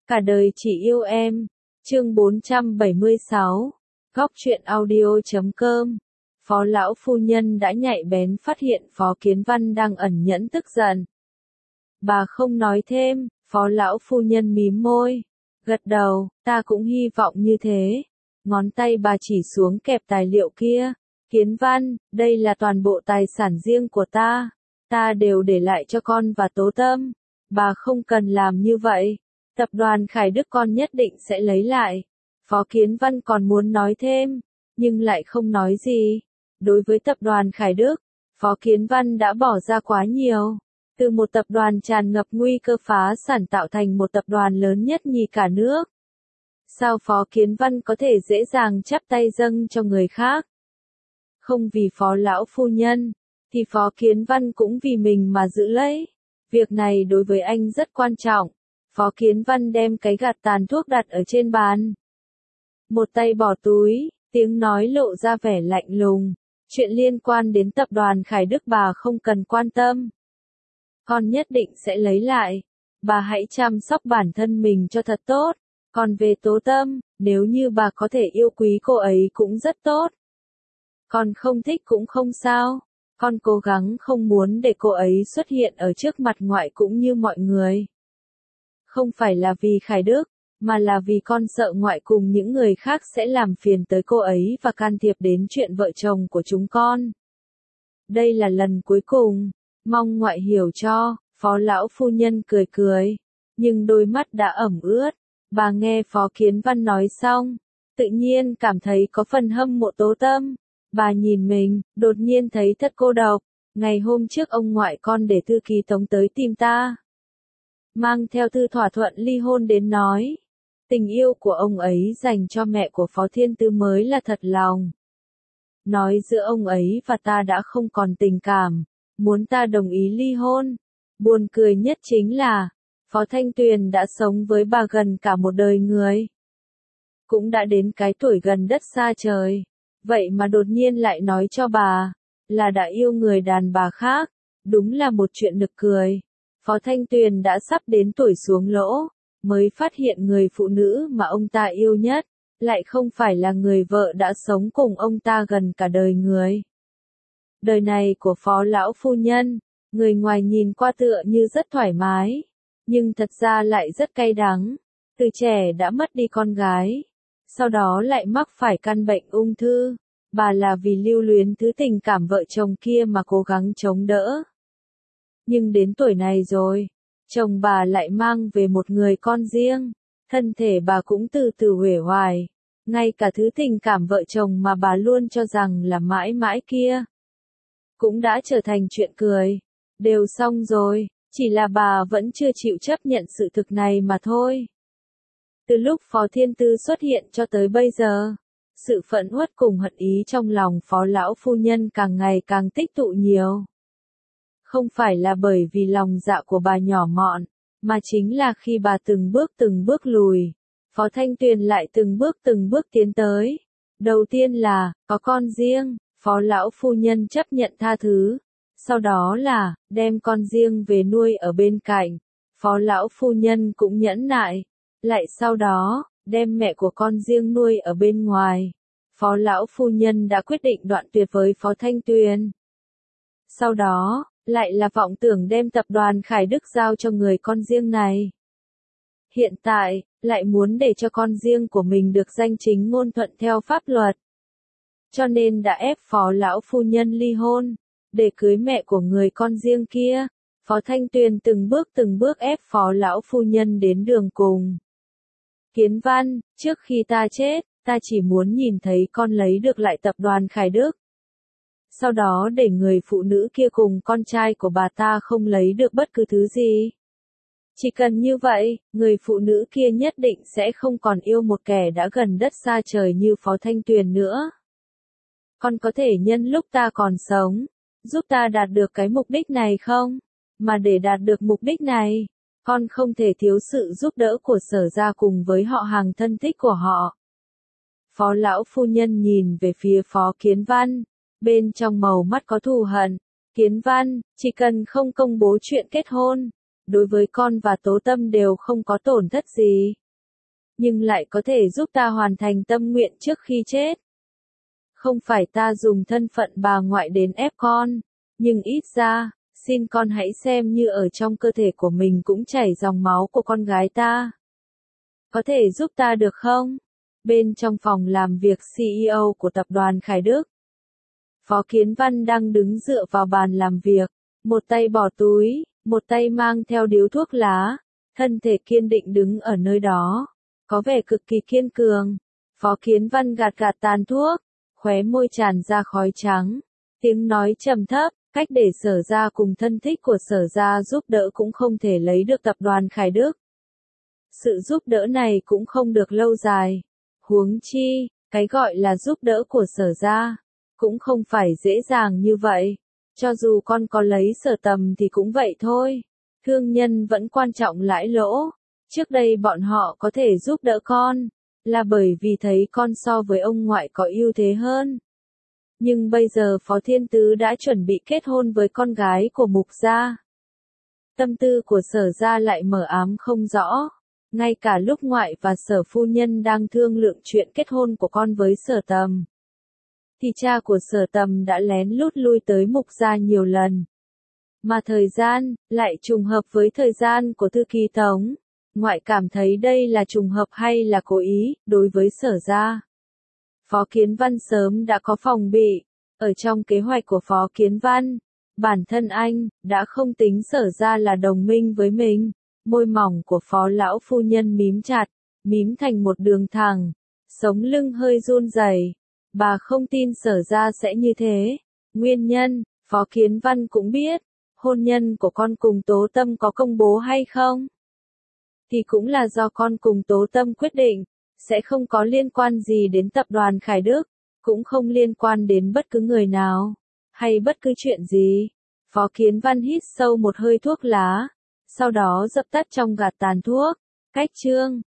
Cả đời chỉ yêu em. Chương 476. Góc truyện audio.com. Phó lão phu nhân đã nhạy bén phát hiện Phó Kiến Văn đang ẩn nhẫn tức giận. Bà không nói thêm, Phó lão phu nhân mím môi, gật đầu, ta cũng hy vọng như thế. Ngón tay bà chỉ xuống kẹp tài liệu kia. Kiến Văn, đây là toàn bộ tài sản riêng của ta đều để lại cho con và Tố Tâm. Bà không cần làm như vậy. Tập đoàn Khải Đức con nhất định sẽ lấy lại. Phó Kiến Văn còn muốn nói thêm, nhưng lại không nói gì. Đối với tập đoàn Khải Đức, Phó Kiến Văn đã bỏ ra quá nhiều. Từ một tập đoàn tràn ngập nguy cơ phá sản tạo thành một tập đoàn lớn nhất nhì cả nước. Sao Phó Kiến Văn có thể dễ dàng chắp tay dâng cho người khác? Không vì Phó lão phu nhân, thì Phó Kiến Văn cũng vì mình mà giữ lấy. Việc này đối với anh rất quan trọng. Phó Kiến Văn đem cái gạt tàn thuốc đặt ở trên bàn. Một tay bỏ túi, tiếng nói lộ ra vẻ lạnh lùng. Chuyện liên quan đến tập đoàn Khải Đức bà không cần quan tâm. Con nhất định sẽ lấy lại. Bà hãy chăm sóc bản thân mình cho thật tốt. Còn về Tố Tâm, nếu như bà có thể yêu quý cô ấy cũng rất tốt. Con không thích cũng không sao. Con cố gắng không muốn để cô ấy xuất hiện ở trước mặt ngoại cũng như mọi người. Không phải là vì Khải Đức, mà là vì con sợ ngoại cùng những người khác sẽ làm phiền tới cô ấy và can thiệp đến chuyện vợ chồng của chúng con. Đây là lần cuối cùng, mong ngoại hiểu cho. Phó lão phu nhân cười cười, nhưng đôi mắt đã ẩm ướt. Bà nghe Phó Kiến Văn nói xong, tự nhiên cảm thấy có phần hâm mộ Tố Tâm. Bà nhìn mình, đột nhiên thấy thật cô độc. Ngày hôm trước ông ngoại con để thư ký Tống tới tìm ta. Mang theo thư thỏa thuận ly hôn đến nói. Tình yêu của ông ấy dành cho mẹ của Phó Thiên Tứ mới là thật lòng. Nói giữa ông ấy và ta đã không còn tình cảm, muốn ta đồng ý ly hôn. Buồn cười nhất chính là, Phó Thanh Tuyền đã sống với bà gần cả một đời người. Cũng đã đến cái tuổi gần đất xa trời. Vậy mà đột nhiên lại nói cho bà, là đã yêu người đàn bà khác. Đúng là một chuyện nực cười. Phó Thanh Tuyền đã sắp đến tuổi xuống lỗ, mới phát hiện người phụ nữ mà ông ta yêu nhất, lại không phải là người vợ đã sống cùng ông ta gần cả đời người. Đời này của Phó lão phu nhân, người ngoài nhìn qua tựa như rất thoải mái, nhưng thật ra lại rất cay đắng. Từ trẻ đã mất đi con gái, sau đó lại mắc phải căn bệnh ung thư. Bà là vì lưu luyến thứ tình cảm vợ chồng kia mà cố gắng chống đỡ. Nhưng đến tuổi này rồi, chồng bà lại mang về một người con riêng, thân thể bà cũng từ từ uể oải, ngay cả thứ tình cảm vợ chồng mà bà luôn cho rằng là mãi mãi kia, cũng đã trở thành chuyện cười. Đều xong rồi, chỉ là bà vẫn chưa chịu chấp nhận sự thực này mà thôi. Từ lúc Phó Thiên Tư xuất hiện cho tới bây giờ, sự phẫn uất cùng hận ý trong lòng Phó lão phu nhân càng ngày càng tích tụ nhiều. Không phải là bởi vì lòng dạ của bà nhỏ mọn, mà chính là khi bà từng bước lùi, Phó Thanh Tuyền lại từng bước tiến tới. Đầu tiên là, có con riêng, Phó lão phu nhân chấp nhận tha thứ. Sau đó là, đem con riêng về nuôi ở bên cạnh. Phó lão phu nhân cũng nhẫn nại. Lại sau đó, đem mẹ của con riêng nuôi ở bên ngoài. Phó lão phu nhân đã quyết định đoạn tuyệt với Phó Thanh Tuyền. Sau đó, lại là vọng tưởng đem tập đoàn Khải Đức giao cho người con riêng này. Hiện tại, lại muốn để cho con riêng của mình được danh chính ngôn thuận theo pháp luật. Cho nên đã ép Phó lão phu nhân ly hôn, để cưới mẹ của người con riêng kia. Phó Thanh Tuyền từng bước ép Phó lão phu nhân đến đường cùng. Kiến Văn, trước khi ta chết, ta chỉ muốn nhìn thấy con lấy được lại tập đoàn Khải Đức. Sau đó để người phụ nữ kia cùng con trai của bà ta không lấy được bất cứ thứ gì. Chỉ cần như vậy, người phụ nữ kia nhất định sẽ không còn yêu một kẻ đã gần đất xa trời như Phó Thanh Tuyền nữa. Con có thể nhân lúc ta còn sống, giúp ta đạt được cái mục đích này không? Mà để đạt được mục đích này, con không thể thiếu sự giúp đỡ của Sở gia cùng với họ hàng thân thích của họ. Phó lão phu nhân nhìn về phía Phó Kiến Văn, bên trong màu mắt có thù hận. Kiến Văn, chỉ cần không công bố chuyện kết hôn, đối với con và Tố Tâm đều không có tổn thất gì. Nhưng lại có thể giúp ta hoàn thành tâm nguyện trước khi chết. Không phải ta dùng thân phận bà ngoại đến ép con, nhưng ít ra, xin con hãy xem như ở trong cơ thể của mình cũng chảy dòng máu của con gái ta. Có thể giúp ta được không? Bên trong phòng làm việc CEO của tập đoàn Khải Đức, Phó Kiến Văn đang đứng dựa vào bàn làm việc, một tay bỏ túi, một tay mang theo điếu thuốc lá, thân thể kiên định đứng ở nơi đó, có vẻ cực kỳ kiên cường. Phó Kiến Văn gạt gạt tàn thuốc, khóe môi tràn ra khói trắng, tiếng nói trầm thấp, cách để Sở Gia cùng thân thích của Sở Gia giúp đỡ cũng không thể lấy được tập đoàn Khải Đức. Sự giúp đỡ này cũng không được lâu dài. Huống chi, cái gọi là giúp đỡ của Sở Gia, cũng không phải dễ dàng như vậy. Cho dù con có lấy Sở Tầm thì cũng vậy thôi. Thương nhân vẫn quan trọng lãi lỗ. Trước đây bọn họ có thể giúp đỡ con, là bởi vì thấy con so với ông ngoại có ưu thế hơn. Nhưng bây giờ Phó Thiên Tứ đã chuẩn bị kết hôn với con gái của Mục Gia. Tâm tư của Sở Gia lại mờ ám không rõ. Ngay cả lúc ngoại và Sở phu nhân đang thương lượng chuyện kết hôn của con với Sở Tầm, thì cha của Sở Tầm đã lén lút lui tới Mục Gia nhiều lần. Mà thời gian, lại trùng hợp với thời gian của thư ký Tống. Ngoại cảm thấy đây là trùng hợp hay là cố ý, đối với Sở Gia. Phó Kiến Văn sớm đã có phòng bị. Ở trong kế hoạch của Phó Kiến Văn, bản thân anh, đã không tính Sở Gia là đồng minh với mình. Môi mỏng của Phó lão phu nhân mím chặt, mím thành một đường thẳng, sống lưng hơi run rẩy. Bà không tin Sở Gia sẽ như thế. Nguyên nhân, Phó Kiến Văn cũng biết, hôn nhân của con cùng Tố Tâm có công bố hay không, thì cũng là do con cùng Tố Tâm quyết định, sẽ không có liên quan gì đến tập đoàn Khải Đức, cũng không liên quan đến bất cứ người nào, hay bất cứ chuyện gì. Phó Kiến Văn hít sâu một hơi thuốc lá, sau đó dập tắt trong gạt tàn thuốc. Cách chương